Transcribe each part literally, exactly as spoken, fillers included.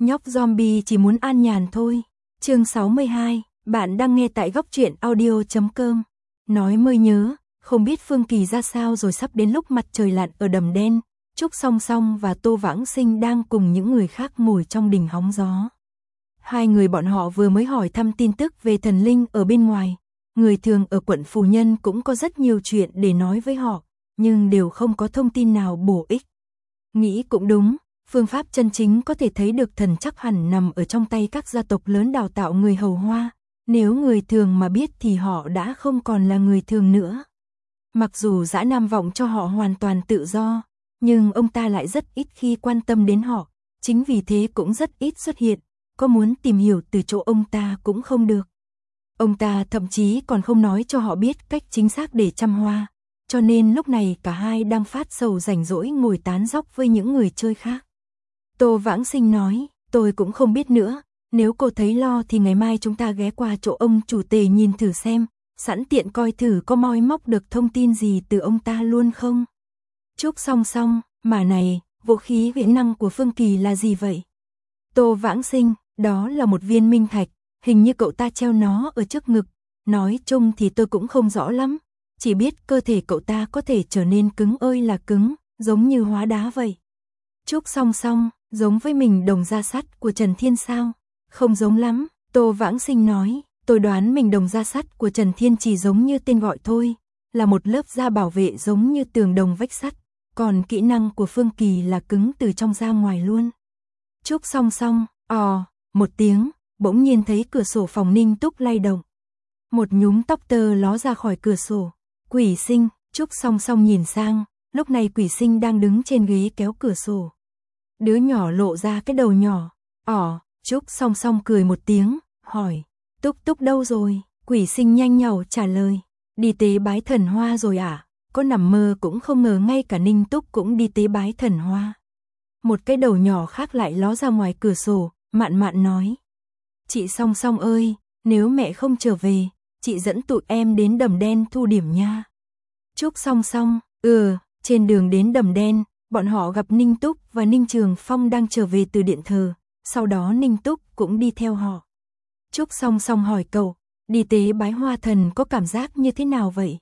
Nhóc zombie chỉ muốn an nhàn thôi. Chương sáu mươi hai, bạn đang nghe tại góc truyện audio chấm com. Nói mới nhớ, không biết Phương Kỳ ra sao rồi, sắp đến lúc mặt trời lặn ở đầm đen, Trúc Song Song và Tô Vãng Sinh đang cùng những người khác ngồi trong đình hóng gió. Hai người bọn họ vừa mới hỏi thăm tin tức về thần linh ở bên ngoài. Người thường ở quận Phù Nhân cũng có rất nhiều chuyện để nói với họ, nhưng đều không có thông tin nào bổ ích. Nghĩ cũng đúng, phương pháp chân chính có thể thấy được thần chắc hẳn nằm ở trong tay các gia tộc lớn đào tạo người hầu hoa. Nếu người thường mà biết thì họ đã không còn là người thường nữa. Mặc dù Dã Nam Vọng cho họ hoàn toàn tự do, nhưng ông ta lại rất ít khi quan tâm đến họ, chính vì thế cũng rất ít xuất hiện, có muốn tìm hiểu từ chỗ ông ta cũng không được. Ông ta thậm chí còn không nói cho họ biết cách chính xác để chăm hoa, cho nên lúc này cả hai đang phát sầu rảnh rỗi ngồi tán dóc với những người chơi khác. Tô Vãng Sinh nói, tôi cũng không biết nữa, nếu cô thấy lo thì ngày mai chúng ta ghé qua chỗ ông chủ tề nhìn thử xem, sẵn tiện coi thử có moi móc được thông tin gì từ ông ta luôn không. Trúc Song Song, mà này, vũ khí viễn năng của Phương Kỳ là gì vậy? Tô Vãng Sinh, đó là một viên minh thạch, hình như cậu ta treo nó ở trước ngực, nói chung thì tôi cũng không rõ lắm, chỉ biết cơ thể cậu ta có thể trở nên cứng ơi là cứng, giống như hóa đá vậy. Trúc Song Song, giống với mình đồng gia sắt của Trần Thiên sao? Không giống lắm, Tô Vãng Sinh nói, tôi đoán mình đồng gia sắt của Trần Thiên chỉ giống như tên gọi thôi, là một lớp da bảo vệ giống như tường đồng vách sắt, còn kỹ năng của Phương Kỳ là cứng từ trong ra ngoài luôn. Trúc Song Song, ò, một tiếng, bỗng nhiên thấy cửa sổ phòng Ninh Túc lay động. Một nhúm tóc tơ ló ra khỏi cửa sổ. Quỷ Sinh, Trúc Song Song nhìn sang, lúc này Quỷ Sinh đang đứng trên ghế kéo cửa sổ. Đứa nhỏ lộ ra cái đầu nhỏ. Ỏ, Trúc Song Song cười một tiếng, hỏi, Túc Túc đâu rồi? Quỷ Sinh nhanh nhảu trả lời, đi tế bái thần hoa rồi à? Có nằm mơ cũng không ngờ ngay cả Ninh Túc cũng đi tế bái thần hoa. Một cái đầu nhỏ khác lại ló ra ngoài cửa sổ, mạn mạn nói, chị Song Song ơi, nếu mẹ không trở về, chị dẫn tụi em đến đầm đen thu điểm nha. Trúc Song Song, ừ, trên đường đến đầm đen, bọn họ gặp Ninh Túc và Ninh Trường Phong đang trở về từ điện thờ, sau đó Ninh Túc cũng đi theo họ. Trúc Song Song hỏi cậu, đi tế bái hoa thần có cảm giác như thế nào vậy?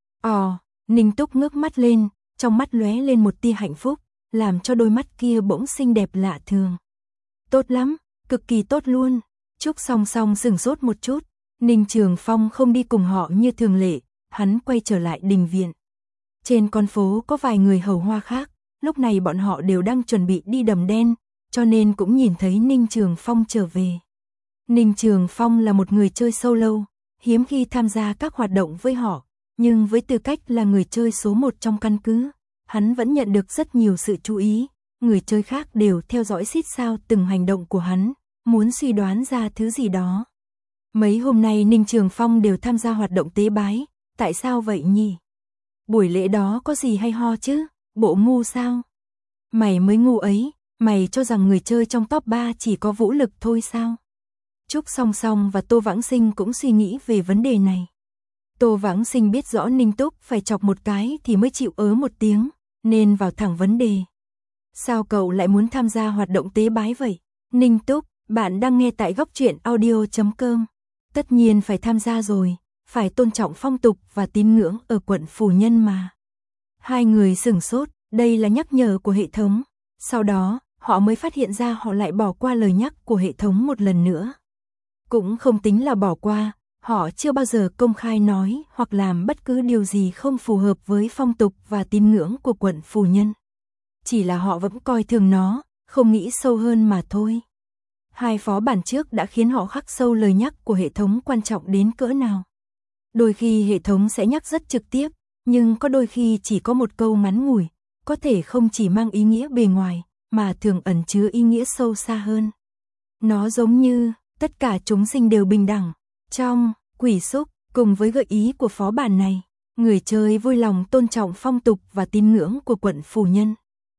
Ồ, Ninh Túc ngước mắt lên, trong mắt lóe lên một tia hạnh phúc, làm cho đôi mắt kia bỗng xinh đẹp lạ thường. Tốt lắm, cực kỳ tốt luôn. Trúc Song Song sửng sốt một chút, Ninh Trường Phong không đi cùng họ như thường lệ, hắn quay trở lại đình viện. Trên con phố có vài người hầu hoa khác, lúc này bọn họ đều đang chuẩn bị đi đầm đen, cho nên cũng nhìn thấy Ninh Trường Phong trở về. Ninh Trường Phong là một người chơi solo, hiếm khi tham gia các hoạt động với họ, nhưng với tư cách là người chơi số một trong căn cứ, hắn vẫn nhận được rất nhiều sự chú ý, người chơi khác đều theo dõi xít sao từng hành động của hắn, muốn suy đoán ra thứ gì đó. Mấy hôm nay Ninh Trường Phong đều tham gia hoạt động tế bái, tại sao vậy nhỉ? Buổi lễ đó có gì hay ho chứ? Bộ ngu sao? Mày mới ngu ấy, mày cho rằng người chơi trong top ba chỉ có vũ lực thôi sao? Trúc Song Song và Tô Vãng Sinh cũng suy nghĩ về vấn đề này. Tô Vãng Sinh biết rõ Ninh Túc phải chọc một cái thì mới chịu ớ một tiếng, nên vào thẳng vấn đề. Sao cậu lại muốn tham gia hoạt động tế bái vậy? Ninh Túc, bạn đang nghe tại góc truyện audio chấm com. Tất nhiên phải tham gia rồi, phải tôn trọng phong tục và tín ngưỡng ở quận Phù Nhân mà. Hai người sửng sốt, đây là nhắc nhở của hệ thống. Sau đó, họ mới phát hiện ra họ lại bỏ qua lời nhắc của hệ thống một lần nữa. Cũng không tính là bỏ qua, họ chưa bao giờ công khai nói hoặc làm bất cứ điều gì không phù hợp với phong tục và tín ngưỡng của quận Phù Nhân. Chỉ là họ vẫn coi thường nó, không nghĩ sâu hơn mà thôi. Hai phó bản trước đã khiến họ khắc sâu lời nhắc của hệ thống quan trọng đến cỡ nào. Đôi khi hệ thống sẽ nhắc rất trực tiếp, nhưng có đôi khi chỉ có một câu ngắn ngủi, có thể không chỉ mang ý nghĩa bề ngoài, mà thường ẩn chứa ý nghĩa sâu xa hơn. Nó giống như, tất cả chúng sinh đều bình đẳng. Trong Quỷ Xúc, cùng với gợi ý của phó bản này, người chơi vui lòng tôn trọng phong tục và tín ngưỡng của quận Phù Nhân.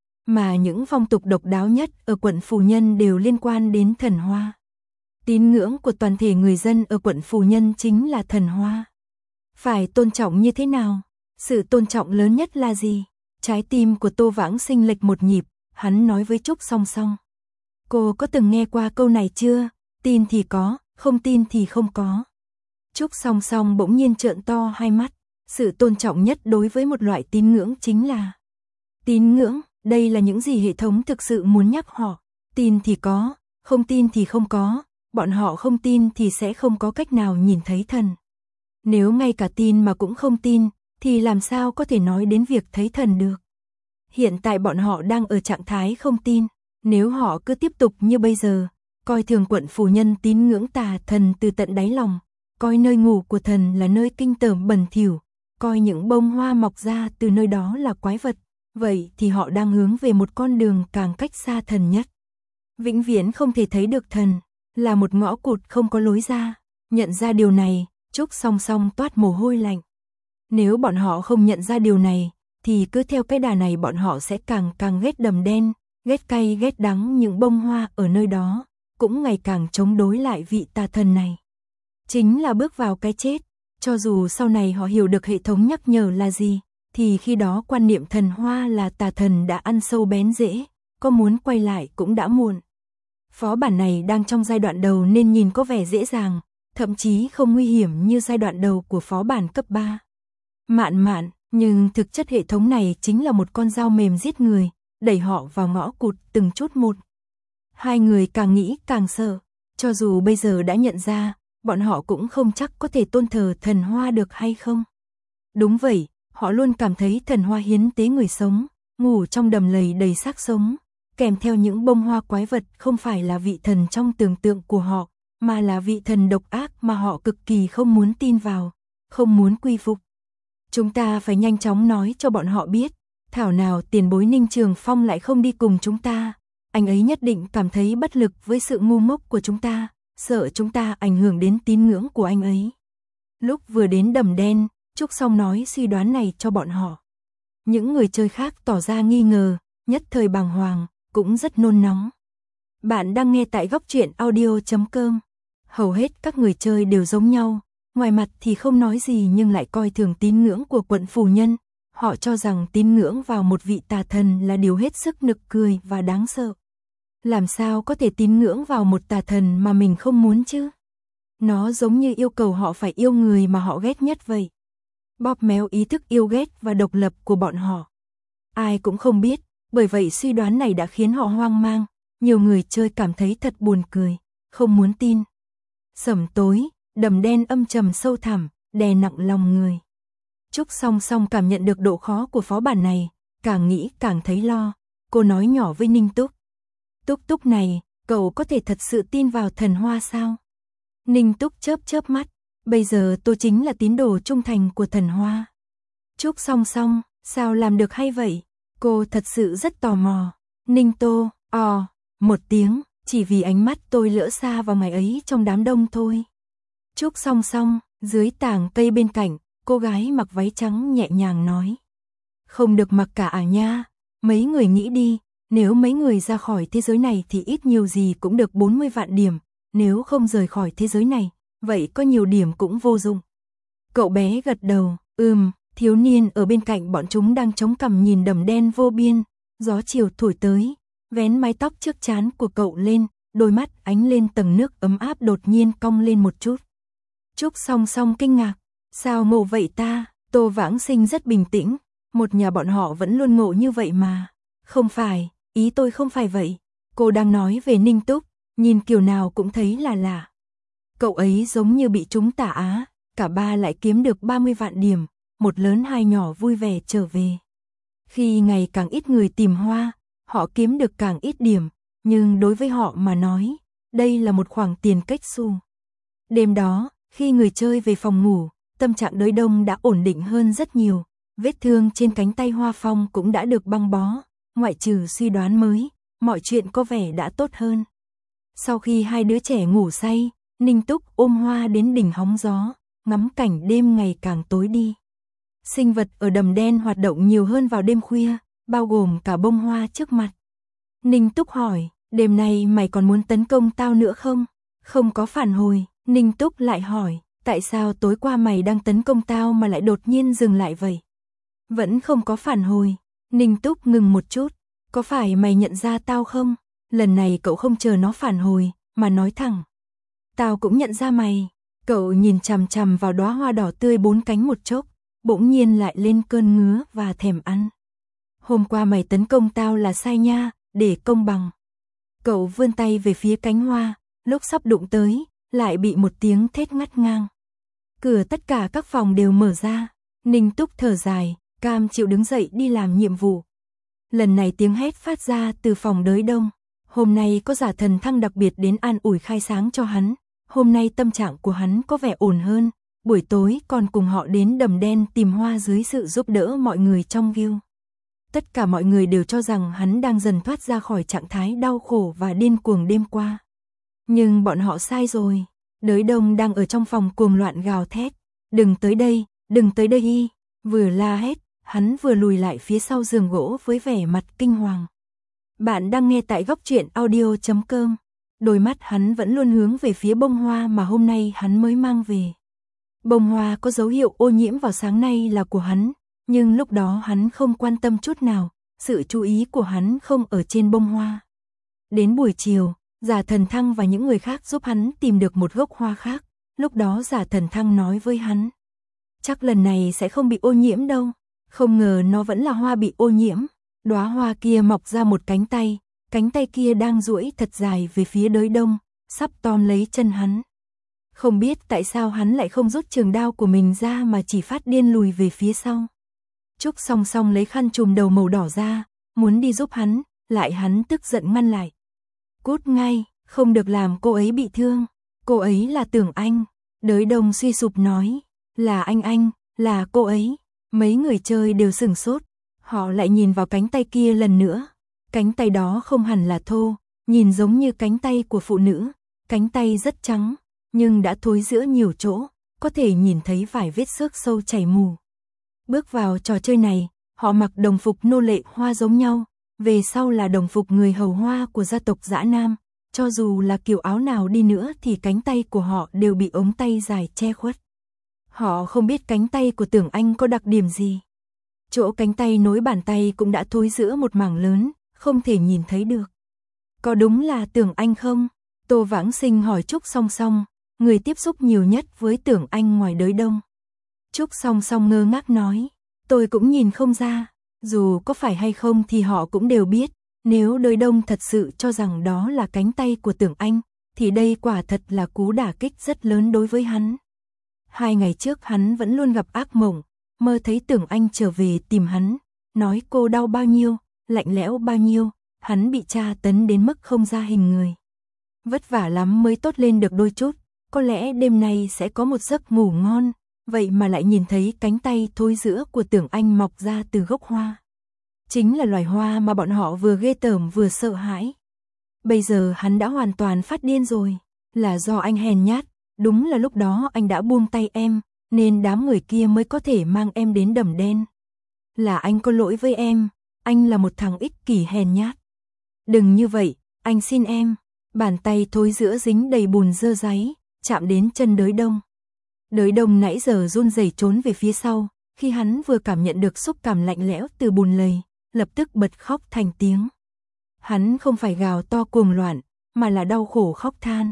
Mà những phong tục độc đáo nhất ở quận Phù Nhân đều liên quan đến thần hoa. Tín ngưỡng của toàn thể người dân ở quận Phù Nhân chính là thần hoa. Phải tôn trọng như thế nào? Sự tôn trọng lớn nhất là gì? Trái tim của Tô Vãng Sinh lệch một nhịp, hắn nói với Trúc Song Song. Cô có từng nghe qua câu này chưa? Tin thì có, không tin thì không có. Trúc Song Song bỗng nhiên trợn to hai mắt. Sự tôn trọng nhất đối với một loại tín ngưỡng chính là tín ngưỡng. Đây là những gì hệ thống thực sự muốn nhắc họ. Tin thì có, không tin thì không có. Bọn họ không tin thì sẽ không có cách nào nhìn thấy thần. Nếu ngay cả tin mà cũng không tin, thì làm sao có thể nói đến việc thấy thần được? Hiện tại bọn họ đang ở trạng thái không tin. Nếu họ cứ tiếp tục như bây giờ, coi thường quận phủ nhân tín ngưỡng tà thần từ tận đáy lòng, coi nơi ngủ của thần là nơi kinh tởm bẩn thỉu, coi những bông hoa mọc ra từ nơi đó là quái vật, vậy thì họ đang hướng về một con đường càng cách xa thần nhất. Vĩnh viễn không thể thấy được thần, là một ngõ cụt không có lối ra. Nhận ra điều này, Trúc Song Song toát mồ hôi lạnh. Nếu bọn họ không nhận ra điều này, thì cứ theo cái đà này bọn họ sẽ càng càng ghét đầm đen, ghét cay ghét đắng những bông hoa ở nơi đó, cũng ngày càng chống đối lại vị tà thần này. Chính là bước vào cái chết, cho dù sau này họ hiểu được hệ thống nhắc nhở là gì, thì khi đó quan niệm thần hoa là tà thần đã ăn sâu bén rễ, có muốn quay lại cũng đã muộn. Phó bản này đang trong giai đoạn đầu nên nhìn có vẻ dễ dàng, thậm chí không nguy hiểm như giai đoạn đầu của phó bản cấp ba. Mạn mạn, nhưng thực chất hệ thống này chính là một con dao mềm giết người, đẩy họ vào ngõ cụt từng chút một. Hai người càng nghĩ càng sợ, cho dù bây giờ đã nhận ra, bọn họ cũng không chắc có thể tôn thờ thần hoa được hay không. Đúng vậy, họ luôn cảm thấy thần hoa hiến tế người sống, ngủ trong đầm lầy đầy xác sống, kèm theo những bông hoa quái vật không phải là vị thần trong tưởng tượng của họ, mà là vị thần độc ác mà họ cực kỳ không muốn tin vào, không muốn quy phục. Chúng ta phải nhanh chóng nói cho bọn họ biết, thảo nào tiền bối Ninh Trường Phong lại không đi cùng chúng ta, anh ấy nhất định cảm thấy bất lực với sự ngu ngốc của chúng ta, sợ chúng ta ảnh hưởng đến tín ngưỡng của anh ấy. Lúc vừa đến đầm đen, Trúc Song nói suy đoán này cho bọn họ. Những người chơi khác tỏ ra nghi ngờ, nhất thời bàng hoàng, cũng rất nôn nóng. Bạn đang nghe tại góc truyện audio chấm com. Hầu hết các người chơi đều giống nhau, ngoài mặt thì không nói gì nhưng lại coi thường tín ngưỡng của quận phủ nhân. Họ cho rằng tín ngưỡng vào một vị tà thần là điều hết sức nực cười và đáng sợ. Làm sao có thể tín ngưỡng vào một tà thần mà mình không muốn chứ? Nó giống như yêu cầu họ phải yêu người mà họ ghét nhất vậy. Bóp méo ý thức yêu ghét và độc lập của bọn họ. Ai cũng không biết, bởi vậy suy đoán này đã khiến họ hoang mang. Nhiều người chơi cảm thấy thật buồn cười, không muốn tin. Sẩm tối, đầm đen âm trầm sâu thẳm, đè nặng lòng người. Trúc Song Song cảm nhận được độ khó của phó bản này, càng nghĩ càng thấy lo. Cô nói nhỏ với Ninh Túc. Túc Túc này, cậu có thể thật sự tin vào thần hoa sao? Ninh Túc chớp chớp mắt, bây giờ tôi chính là tín đồ trung thành của thần hoa. Trúc Song Song, sao làm được hay vậy? Cô thật sự rất tò mò. Ninh Tô, ò, một tiếng, chỉ vì ánh mắt tôi lỡ xa vào ngày ấy trong đám đông thôi. Trúc Song Song, dưới tảng cây bên cạnh, cô gái mặc váy trắng nhẹ nhàng nói. Không được mặc cả à nha, mấy người nghĩ đi, nếu mấy người ra khỏi thế giới này thì ít nhiều gì cũng được bốn mươi vạn điểm, nếu không rời khỏi thế giới này, vậy có nhiều điểm cũng vô dụng. Cậu bé gật đầu, ừm, thiếu niên ở bên cạnh bọn chúng đang chống cằm nhìn đầm đen vô biên, gió chiều thổi tới, vén mái tóc trước trán của cậu lên, đôi mắt ánh lên tầng nước ấm áp đột nhiên cong lên một chút. Trúc Song Song kinh ngạc, sao ngộ vậy ta? Tô Vãng Sinh rất bình tĩnh, một nhà bọn họ vẫn luôn ngộ như vậy mà. Không phải, ý tôi không phải vậy. Cô đang nói về Ninh Túc, nhìn kiểu nào cũng thấy là lạ. Cậu ấy giống như bị trúng tà á, cả ba lại kiếm được ba mươi vạn điểm, một lớn hai nhỏ vui vẻ trở về. Khi ngày càng ít người tìm hoa, họ kiếm được càng ít điểm, nhưng đối với họ mà nói, đây là một khoản tiền cách xu. Đêm đó, khi người chơi về phòng ngủ, tâm trạng đới đông đã ổn định hơn rất nhiều, vết thương trên cánh tay Hoa Phong cũng đã được băng bó, ngoại trừ suy đoán mới, mọi chuyện có vẻ đã tốt hơn. Sau khi hai đứa trẻ ngủ say, Ninh Túc ôm Hoa đến đỉnh hóng gió, ngắm cảnh đêm ngày càng tối đi. Sinh vật ở đầm đen hoạt động nhiều hơn vào đêm khuya, bao gồm cả bông hoa trước mặt. Ninh Túc hỏi, đêm nay mày còn muốn tấn công tao nữa không? Không có phản hồi, Ninh Túc lại hỏi, tại sao tối qua mày đang tấn công tao mà lại đột nhiên dừng lại vậy? Vẫn không có phản hồi, Ninh Túc ngừng một chút, có phải mày nhận ra tao không? Lần này cậu không chờ nó phản hồi, mà nói thẳng. Tao cũng nhận ra mày. Cậu nhìn chằm chằm vào đóa hoa đỏ tươi bốn cánh một chốc, bỗng nhiên lại lên cơn ngứa và thèm ăn. Hôm qua mày tấn công tao là sai nha, để công bằng. Cậu vươn tay về phía cánh hoa, lúc sắp đụng tới, lại bị một tiếng thét ngắt ngang. Cửa tất cả các phòng đều mở ra, Ninh Túc thở dài, cam chịu đứng dậy đi làm nhiệm vụ. Lần này tiếng hét phát ra từ phòng đới đông. Hôm nay có giả thần thăng đặc biệt đến an ủi khai sáng cho hắn. Hôm nay tâm trạng của hắn có vẻ ổn hơn. Buổi tối còn cùng họ đến đầm đen tìm hoa dưới sự giúp đỡ mọi người trong guild. Tất cả mọi người đều cho rằng hắn đang dần thoát ra khỏi trạng thái đau khổ và điên cuồng đêm qua. Nhưng bọn họ sai rồi. Đới đông đang ở trong phòng cuồng loạn gào thét. Đừng tới đây, đừng tới đây y. Vừa la hét, hắn vừa lùi lại phía sau giường gỗ với vẻ mặt kinh hoàng. Bạn đang nghe tại góc truyện audio chấm com. Đôi mắt hắn vẫn luôn hướng về phía bông hoa mà hôm nay hắn mới mang về. Bông hoa có dấu hiệu ô nhiễm vào sáng nay là của hắn, nhưng lúc đó hắn không quan tâm chút nào, sự chú ý của hắn không ở trên bông hoa. Đến buổi chiều, Giả Thần Thăng và những người khác giúp hắn tìm được một gốc hoa khác, lúc đó Giả Thần Thăng nói với hắn. Chắc lần này sẽ không bị ô nhiễm đâu, không ngờ nó vẫn là hoa bị ô nhiễm. Đóa hoa kia mọc ra một cánh tay, cánh tay kia đang duỗi thật dài về phía đới đông, sắp tóm lấy chân hắn. Không biết tại sao hắn lại không rút trường đao của mình ra mà chỉ phát điên lùi về phía sau. Trúc song song lấy khăn trùm đầu màu đỏ ra, muốn đi giúp hắn, lại hắn tức giận ngăn lại. Cút ngay, không được làm cô ấy bị thương, cô ấy là Tưởng Anh. Đới đông suy sụp nói, là anh anh, là cô ấy. Mấy người chơi đều sửng sốt. Họ lại nhìn vào cánh tay kia lần nữa. Cánh tay đó không hẳn là thô, nhìn giống như cánh tay của phụ nữ. Cánh tay rất trắng, nhưng đã thối rữa nhiều chỗ, có thể nhìn thấy vài vết xước sâu chảy mù. Bước vào trò chơi này, họ mặc đồng phục nô lệ hoa giống nhau, về sau là đồng phục người hầu hoa của gia tộc Dã Nam. Cho dù là kiểu áo nào đi nữa thì cánh tay của họ đều bị ống tay dài che khuất. Họ không biết cánh tay của Tưởng Anh có đặc điểm gì. Chỗ cánh tay nối bàn tay cũng đã thối rữa một mảng lớn, không thể nhìn thấy được. Có đúng là Tưởng Anh không? Tô Vãng Sinh hỏi Trúc Song Song, người tiếp xúc nhiều nhất với Tưởng Anh ngoài đới đông. Trúc Song Song ngơ ngác nói, tôi cũng nhìn không ra, dù có phải hay không thì họ cũng đều biết, nếu đới đông thật sự cho rằng đó là cánh tay của Tưởng Anh, thì đây quả thật là cú đả kích rất lớn đối với hắn. Hai ngày trước hắn vẫn luôn gặp ác mộng, mơ thấy Tưởng Anh trở về tìm hắn, nói cô đau bao nhiêu, lạnh lẽo bao nhiêu, hắn bị tra tấn đến mức không ra hình người. Vất vả lắm mới tốt lên được đôi chút, có lẽ đêm nay sẽ có một giấc ngủ ngon, vậy mà lại nhìn thấy cánh tay thối rữa của Tưởng Anh mọc ra từ gốc hoa. Chính là loài hoa mà bọn họ vừa ghê tởm vừa sợ hãi. Bây giờ hắn đã hoàn toàn phát điên rồi, là do anh hèn nhát, đúng là lúc đó anh đã buông tay em, nên đám người kia mới có thể mang em đến đầm đen. Là anh có lỗi với em, anh là một thằng ích kỷ hèn nhát. Đừng như vậy, anh xin em. Bàn tay thối rữa dính đầy bùn dơ dáy, chạm đến chân đới đông. Đới đông nãy giờ run rẩy trốn về phía sau, khi hắn vừa cảm nhận được xúc cảm lạnh lẽo từ bùn lầy, lập tức bật khóc thành tiếng. Hắn không phải gào to cuồng loạn, mà là đau khổ khóc than.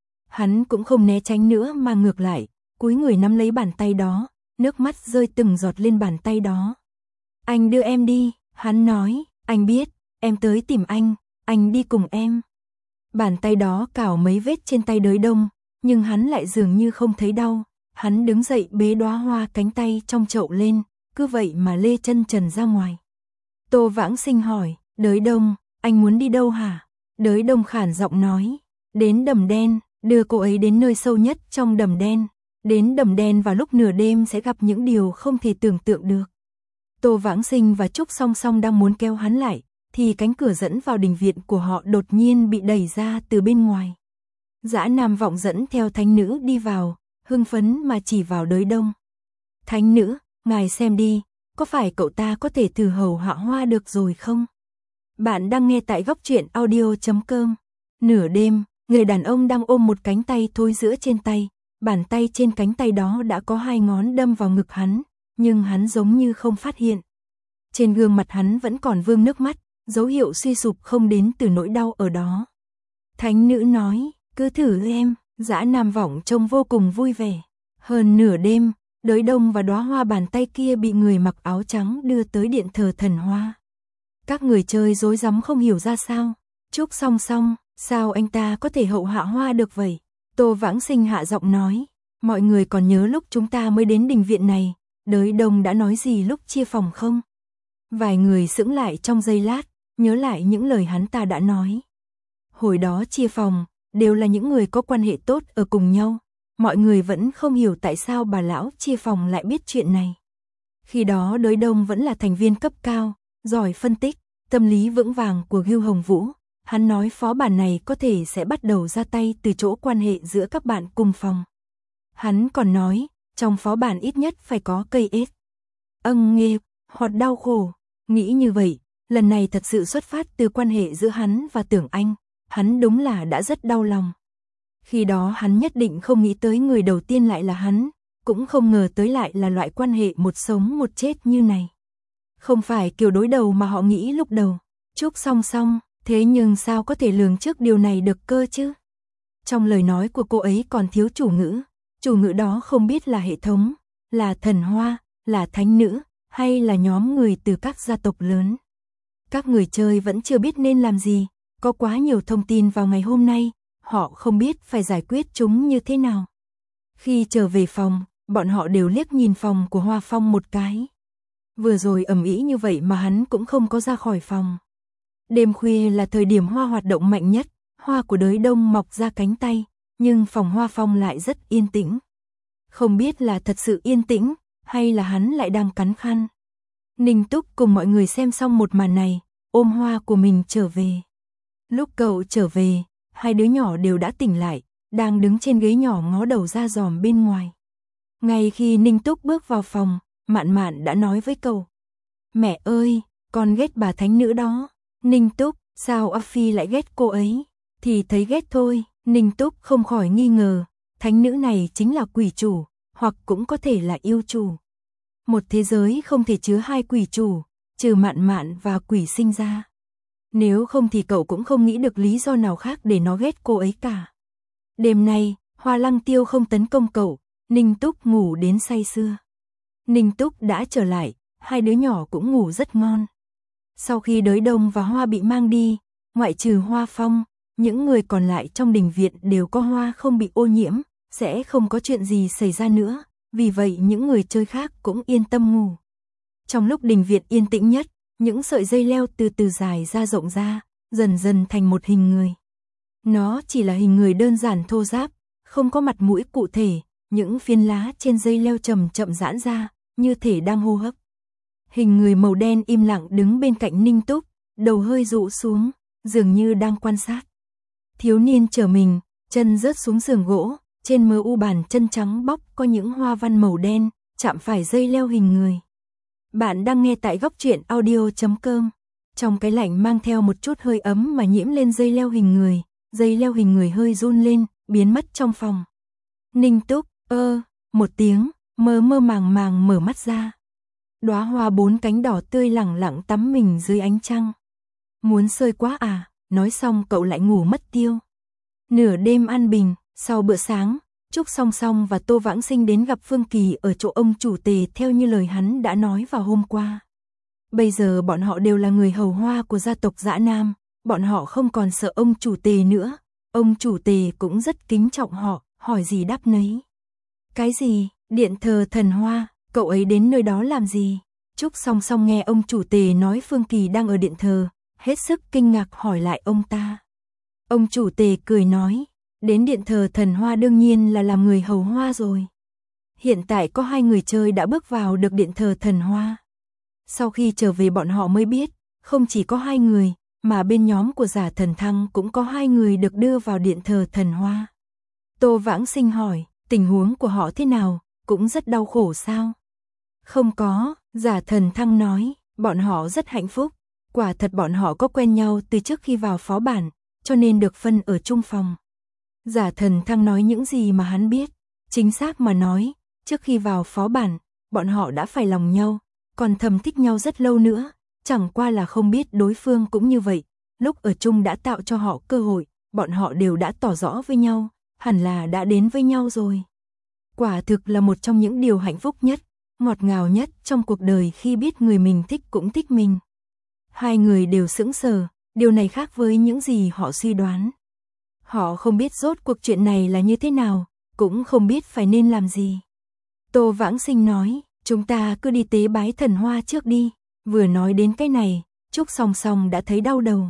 Hắn cũng không né tránh nữa mà ngược lại, cúi người nắm lấy bàn tay đó, nước mắt rơi từng giọt lên bàn tay đó. Anh đưa em đi, hắn nói, anh biết, em tới tìm anh, anh đi cùng em. Bàn tay đó cào mấy vết trên tay đới đông, nhưng hắn lại dường như không thấy đau. Hắn đứng dậy bế đóa hoa cánh tay trong chậu lên, cứ vậy mà lê chân trần ra ngoài. Tô Vãng Sinh hỏi, đới đông, anh muốn đi đâu hả? Đới đông khản giọng nói, đến đầm đen, đưa cô ấy đến nơi sâu nhất trong đầm đen. Đến đầm đen vào lúc nửa đêm sẽ gặp những điều không thể tưởng tượng được. Tô Vãng Sinh và Trúc Song Song đang muốn kéo hắn lại, thì cánh cửa dẫn vào đình viện của họ đột nhiên bị đẩy ra từ bên ngoài. Dã Nam Vọng dẫn theo thánh nữ đi vào, hưng phấn mà chỉ vào đới đông. Thánh nữ, ngài xem đi, có phải cậu ta có thể thử hầu hạ hoa được rồi không? Bạn đang nghe tại góc truyện audio chấm com. Nửa đêm, người đàn ông đang ôm một cánh tay thối rữa trên tay, bàn tay trên cánh tay đó đã có hai ngón đâm vào ngực hắn, nhưng hắn giống như không phát hiện. Trên gương mặt hắn vẫn còn vương nước mắt, dấu hiệu suy sụp không đến từ nỗi đau ở đó. Thánh nữ nói, cứ thử em, Dã Nam Võng trông vô cùng vui vẻ. Hơn nửa đêm, Đới Đông và đóa hoa bàn tay kia bị người mặc áo trắng đưa tới điện thờ thần hoa. Các người chơi rối rắm không hiểu ra sao. Trúc Song Song, sao anh ta có thể hậu hạ hoa được vậy? Tô Vãng Sinh hạ giọng nói, mọi người còn nhớ lúc chúng ta mới đến đình viện này, Đới Đông đã nói gì lúc chia phòng không? Vài người sững lại trong giây lát, nhớ lại những lời hắn ta đã nói. Hồi đó chia phòng, đều là những người có quan hệ tốt ở cùng nhau. Mọi người vẫn không hiểu tại sao bà lão chia phòng lại biết chuyện này. Khi đó Đới Đông vẫn là thành viên cấp cao, giỏi phân tích, tâm lý vững vàng của Gưu Hồng Vũ. Hắn nói phó bản này có thể sẽ bắt đầu ra tay từ chỗ quan hệ giữa các bạn cùng phòng. Hắn còn nói, trong phó bản ít nhất phải có cây ếch. Âng nghe, hoặc đau khổ. Nghĩ như vậy, lần này thật sự xuất phát từ quan hệ giữa hắn và Tưởng Anh. Hắn đúng là đã rất đau lòng. Khi đó hắn nhất định không nghĩ tới người đầu tiên lại là hắn, cũng không ngờ tới lại là loại quan hệ một sống một chết như này. Không phải kiểu đối đầu mà họ nghĩ lúc đầu. Trúc Song Song, thế nhưng sao có thể lường trước điều này được cơ chứ? Trong lời nói của cô ấy còn thiếu chủ ngữ, chủ ngữ đó không biết là hệ thống, là thần hoa, là thánh nữ, hay là nhóm người từ các gia tộc lớn. Các người chơi vẫn chưa biết nên làm gì, có quá nhiều thông tin vào ngày hôm nay, họ không biết phải giải quyết chúng như thế nào. Khi trở về phòng, bọn họ đều liếc nhìn phòng của Hoa Phong một cái. Vừa rồi ầm ĩ như vậy mà hắn cũng không có ra khỏi phòng. Đêm khuya là thời điểm hoa hoạt động mạnh nhất, hoa của Đới Đông mọc ra cánh tay, nhưng phòng Hoa Phong lại rất yên tĩnh. Không biết là thật sự yên tĩnh, hay là hắn lại đang cắn khăn. Ninh Túc cùng mọi người xem xong một màn này, ôm hoa của mình trở về. Lúc cậu trở về, hai đứa nhỏ đều đã tỉnh lại, đang đứng trên ghế nhỏ ngó đầu ra dòm bên ngoài. Ngay khi Ninh Túc bước vào phòng, Mạn Mạn đã nói với cậu. Mẹ ơi, con ghét bà thánh nữ đó. Ninh Túc, sao A Phi lại ghét cô ấy? Thì thấy ghét thôi. Ninh Túc không khỏi nghi ngờ, thánh nữ này chính là quỷ chủ, hoặc cũng có thể là yêu chủ. Một thế giới không thể chứa hai quỷ chủ, trừ Mạn Mạn và quỷ sinh ra. Nếu không thì cậu cũng không nghĩ được lý do nào khác để nó ghét cô ấy cả. Đêm nay, Hoa Lăng Tiêu không tấn công cậu, Ninh Túc ngủ đến say sưa. Ninh Túc đã trở lại, hai đứa nhỏ cũng ngủ rất ngon. Sau khi Đới Đông và Hoa bị mang đi, ngoại trừ Hoa Phong, những người còn lại trong đình viện đều có Hoa không bị ô nhiễm, sẽ không có chuyện gì xảy ra nữa, vì vậy những người chơi khác cũng yên tâm ngủ. Trong lúc đình viện yên tĩnh nhất, những sợi dây leo từ từ dài ra rộng ra, dần dần thành một hình người. Nó chỉ là hình người đơn giản thô ráp, không có mặt mũi cụ thể, những phiến lá trên dây leo chậm chậm giãn ra, như thể đang hô hấp. Hình người màu đen im lặng đứng bên cạnh Ninh Túc, đầu hơi rũ xuống, dường như đang quan sát. Thiếu niên trở mình, chân rớt xuống giường gỗ, trên mờ u bàn chân trắng bóc có những hoa văn màu đen, chạm phải dây leo hình người. Bạn đang nghe tại góc truyện audio chấm com. Trong cái lạnh mang theo một chút hơi ấm mà nhiễm lên dây leo hình người, dây leo hình người hơi run lên, biến mất trong phòng. Ninh Túc, ơ, một tiếng, mơ mơ màng màng mở mắt ra. Đóa hoa bốn cánh đỏ tươi lẳng lặng tắm mình dưới ánh trăng. Muốn sơi quá à, nói xong cậu lại ngủ mất tiêu. Nửa đêm an bình, sau bữa sáng, Trúc Song Song và Tô Vãng Sinh đến gặp Phương Kỳ ở chỗ ông chủ Tề theo như lời hắn đã nói vào hôm qua. Bây giờ bọn họ đều là người hầu hoa của gia tộc Dã Nam, bọn họ không còn sợ ông chủ Tề nữa. Ông chủ Tề cũng rất kính trọng họ, hỏi gì đáp nấy. Cái gì, điện thờ thần hoa, cậu ấy đến nơi đó làm gì? Trúc Song Song nghe ông chủ Tề nói Phương Kỳ đang ở điện thờ, hết sức kinh ngạc hỏi lại ông ta. Ông chủ Tề cười nói, đến điện thờ thần hoa đương nhiên là làm người hầu hoa rồi. Hiện tại có hai người chơi đã bước vào được điện thờ thần hoa. Sau khi trở về bọn họ mới biết, không chỉ có hai người, mà bên nhóm của Giả Thần Thăng cũng có hai người được đưa vào điện thờ thần hoa. Tô Vãng Sinh hỏi, tình huống của họ thế nào, cũng rất đau khổ sao? Không có, Giả Thần Thăng nói, bọn họ rất hạnh phúc, quả thật bọn họ có quen nhau từ trước khi vào phó bản, cho nên được phân ở chung phòng. Giả Thần Thăng nói những gì mà hắn biết, chính xác mà nói, trước khi vào phó bản, bọn họ đã phải lòng nhau, còn thầm thích nhau rất lâu nữa, chẳng qua là không biết đối phương cũng như vậy, lúc ở chung đã tạo cho họ cơ hội, bọn họ đều đã tỏ rõ với nhau, hẳn là đã đến với nhau rồi. Quả thực là một trong những điều hạnh phúc nhất, ngọt ngào nhất trong cuộc đời khi biết người mình thích cũng thích mình. Hai người đều sững sờ, điều này khác với những gì họ suy đoán. Họ không biết rốt cuộc chuyện này là như thế nào, cũng không biết phải nên làm gì. Tô Vãng Sinh nói, chúng ta cứ đi tế bái thần hoa trước đi. Vừa nói đến cái này, Trúc Song Song đã thấy đau đầu.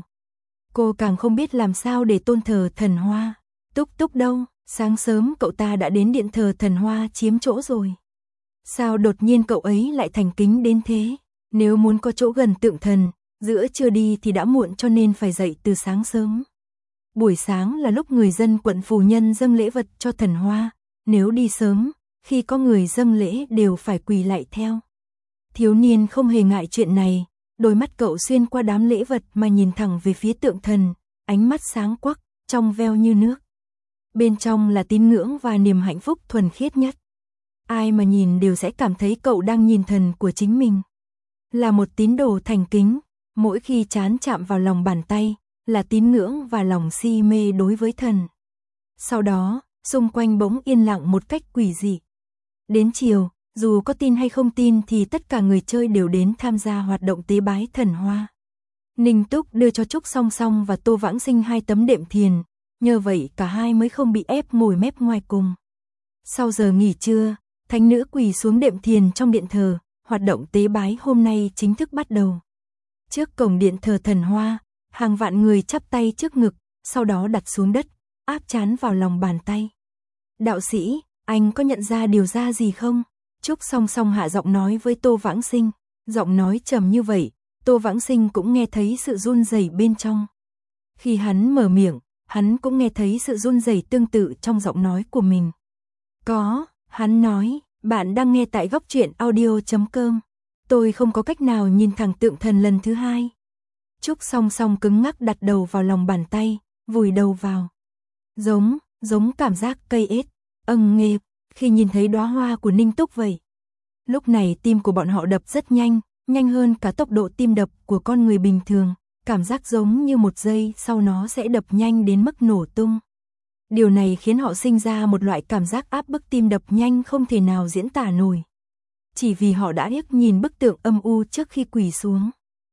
Cô càng không biết làm sao để tôn thờ thần hoa. Túc Túc đâu, sáng sớm cậu ta đã đến điện thờ thần hoa chiếm chỗ rồi. Sao đột nhiên cậu ấy lại thành kính đến thế? Nếu muốn có chỗ gần tượng thần, giữa trưa đi thì đã muộn cho nên phải dậy từ sáng sớm. Buổi sáng là lúc người dân quận Phù Nhân dâng lễ vật cho thần hoa, nếu đi sớm, khi có người dâng lễ đều phải quỳ lạy theo. Thiếu niên không hề ngại chuyện này, đôi mắt cậu xuyên qua đám lễ vật mà nhìn thẳng về phía tượng thần, ánh mắt sáng quắc, trong veo như nước. Bên trong là tín ngưỡng và niềm hạnh phúc thuần khiết nhất. Ai mà nhìn đều sẽ cảm thấy cậu đang nhìn thần của chính mình. Là một tín đồ thành kính, mỗi khi trán chạm vào lòng bàn tay, là tín ngưỡng và lòng si mê đối với thần. Sau đó, xung quanh bỗng yên lặng một cách quỷ dị. Đến chiều, dù có tin hay không tin thì tất cả người chơi đều đến tham gia hoạt động tế bái thần hoa. Ninh Túc đưa cho Trúc Song Song và Tô Vãng Sinh hai tấm đệm thiền, nhờ vậy cả hai mới không bị ép ngồi mép ngoài cùng. Sau giờ nghỉ trưa, thánh nữ quỳ xuống đệm thiền trong điện thờ, hoạt động tế bái hôm nay chính thức bắt đầu. Trước cổng điện thờ thần hoa, hàng vạn người chắp tay trước ngực, sau đó đặt xuống đất, áp trán vào lòng bàn tay. Đạo sĩ, anh có nhận ra điều ra gì không? Trúc Song Song hạ giọng nói với Tô Vãng Sinh, giọng nói trầm như vậy, Tô Vãng Sinh cũng nghe thấy sự run rẩy bên trong. Khi hắn mở miệng, hắn cũng nghe thấy sự run rẩy tương tự trong giọng nói của mình. Có, hắn nói, bạn đang nghe tại góc truyện audio chấm com. Tôi không có cách nào nhìn thẳng tượng thần lần thứ hai. Trúc Song Song cứng ngắc đặt đầu vào lòng bàn tay, vùi đầu vào. Giống, giống cảm giác cây ết, âng nghê, khi nhìn thấy đóa hoa của Ninh Túc vậy. Lúc này tim của bọn họ đập rất nhanh, nhanh hơn cả tốc độ tim đập của con người bình thường, cảm giác giống như một giây sau nó sẽ đập nhanh đến mức nổ tung. Điều này khiến họ sinh ra một loại cảm giác áp bức tim đập nhanh không thể nào diễn tả nổi. Chỉ vì họ đã liếc nhìn bức tượng âm u trước khi quỳ xuống.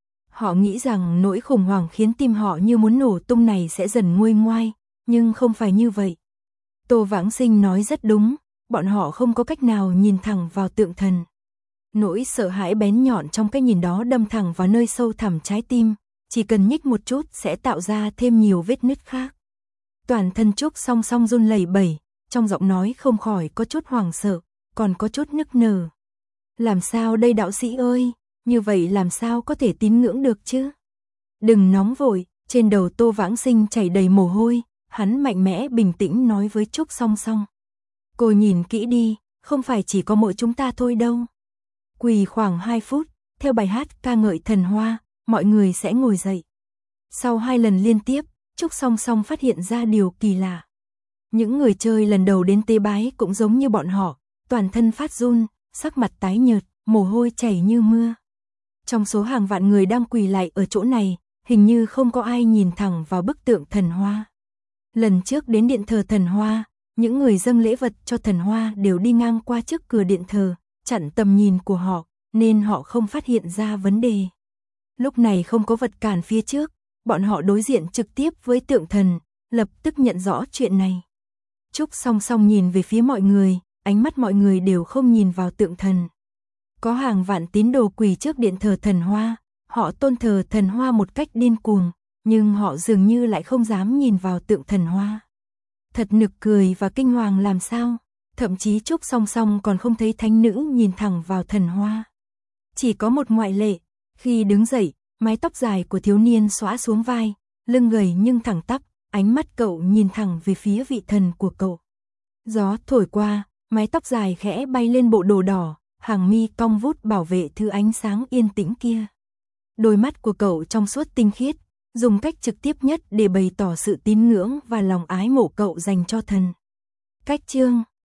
Họ nghĩ rằng nỗi khủng hoảng khiến tim họ như muốn nổ tung này sẽ dần nguôi ngoai, nhưng không phải như vậy. Tô Vãng Sinh nói rất đúng, bọn họ không có cách nào nhìn thẳng vào tượng thần. Nỗi sợ hãi bén nhọn trong cái nhìn đó đâm thẳng vào nơi sâu thẳm trái tim, chỉ cần nhích một chút sẽ tạo ra thêm nhiều vết nứt khác. Toàn thân Trúc Song Song run lẩy bẩy, trong giọng nói không khỏi có chút hoảng sợ, còn có chút nức nở. Làm sao đây đạo sĩ ơi, như vậy làm sao có thể tín ngưỡng được chứ? Đừng nóng vội, trên đầu Tô Vãng Sinh chảy đầy mồ hôi, hắn mạnh mẽ bình tĩnh nói với Trúc Song Song. Cô nhìn kỹ đi, không phải chỉ có mỗi chúng ta thôi đâu. Quỳ khoảng hai phút, theo bài hát ca ngợi thần hoa, mọi người sẽ ngồi dậy. Sau hai lần liên tiếp, Trúc Song Song phát hiện ra điều kỳ lạ. Những người chơi lần đầu đến tế bái cũng giống như bọn họ, toàn thân phát run, sắc mặt tái nhợt, mồ hôi chảy như mưa. Trong số hàng vạn người đang quỳ lại ở chỗ này, hình như không có ai nhìn thẳng vào bức tượng thần hoa. Lần trước đến điện thờ thần hoa, những người dâng lễ vật cho thần hoa đều đi ngang qua trước cửa điện thờ, chặn tầm nhìn của họ, nên họ không phát hiện ra vấn đề. Lúc này không có vật cản phía trước, bọn họ đối diện trực tiếp với tượng thần, lập tức nhận rõ chuyện này. Trúc Song Song nhìn về phía mọi người, ánh mắt mọi người đều không nhìn vào tượng thần. Có hàng vạn tín đồ quỳ trước điện thờ thần hoa, họ tôn thờ thần hoa một cách điên cuồng, nhưng họ dường như lại không dám nhìn vào tượng thần hoa. Thật nực cười và kinh hoàng làm sao, thậm chí Trúc Song Song còn không thấy thánh nữ nhìn thẳng vào thần hoa. Chỉ có một ngoại lệ, khi đứng dậy, mái tóc dài của thiếu niên xõa xuống vai, lưng gầy nhưng thẳng tắp, ánh mắt cậu nhìn thẳng về phía vị thần của cậu. Gió thổi qua, mái tóc dài khẽ bay lên bộ đồ đỏ, hàng mi cong vút bảo vệ thứ ánh sáng yên tĩnh kia. Đôi mắt của cậu trong suốt tinh khiết, dùng cách trực tiếp nhất để bày tỏ sự tín ngưỡng và lòng ái mộ cậu dành cho thần. Cách chương